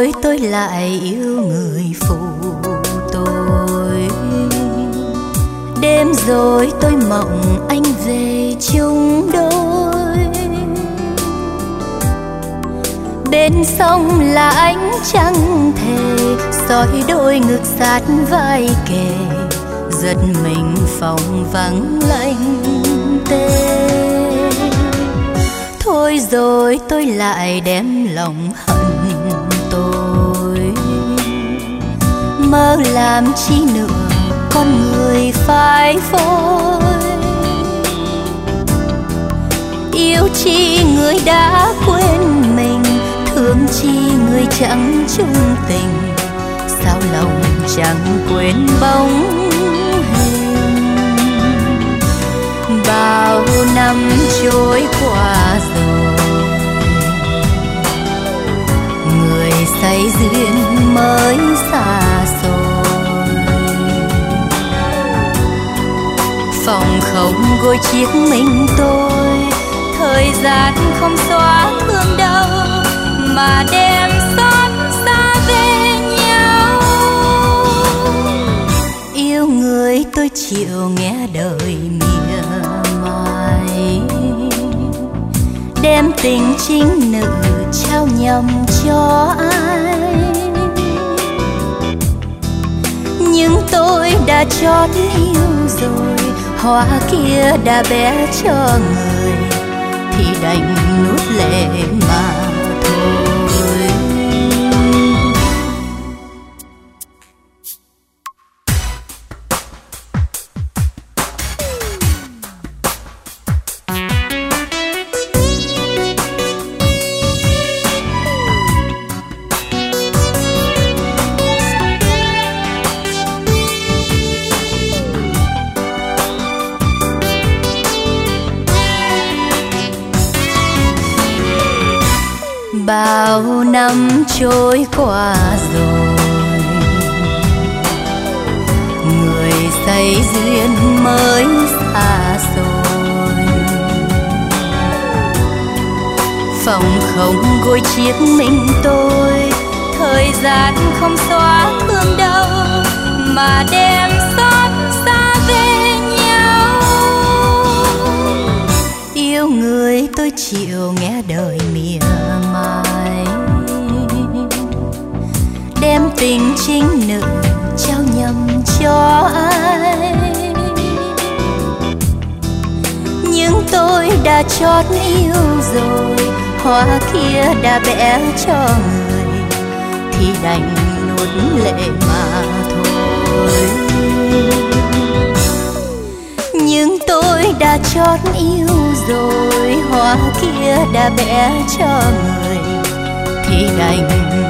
rồi tôi lại yêu người phụ tôi. Đêm rồi tôi mộng anh về chung đôi. Bên sông là ánh trăng thề, soi đôi ngực sát vai kề. Giật mình phòng vắng lạnh tê. Thôi rồi tôi lại đem lòng hận tôi. Mơ làm chi nữa con người phai phôi. Yêu chi người đã quên mình, thương chi người chẳng chung tình. Sao lòng chẳng quên bóng hình. Bao năm trôi qua rồi, người say duyên mới xa xôi. Phòng không gối chiếc mình tôi, thời gian không xóa thương đau mà đem xót xa về nhau. Yêu người tôi chịu nghe đời mỉa mai, đem tình chính nữ trao nhầm cho ai. Nhưng tôi đã chót yêu rồi, hoa kia đã bé cho người, thì đành nuốt lệ mà thôi. Bao năm trôi qua rồi, người say duyên mới xa xôi. Phòng không gối chiếc mình tôi, thời gian không xóa thương đau mà đem xót xa về nhau. Yêu người tôi chịu nghe đời mỉa mai, đem tình chính nữ trao nhầm cho ai. Nhưng tôi đã chót yêu rồi, hoa kia đã bẽ cho người, thì đành nuốt lệ mà thôi. Nhưng tôi đã chót yêu rồi, hoa kia đã bẽ cho người, thì đành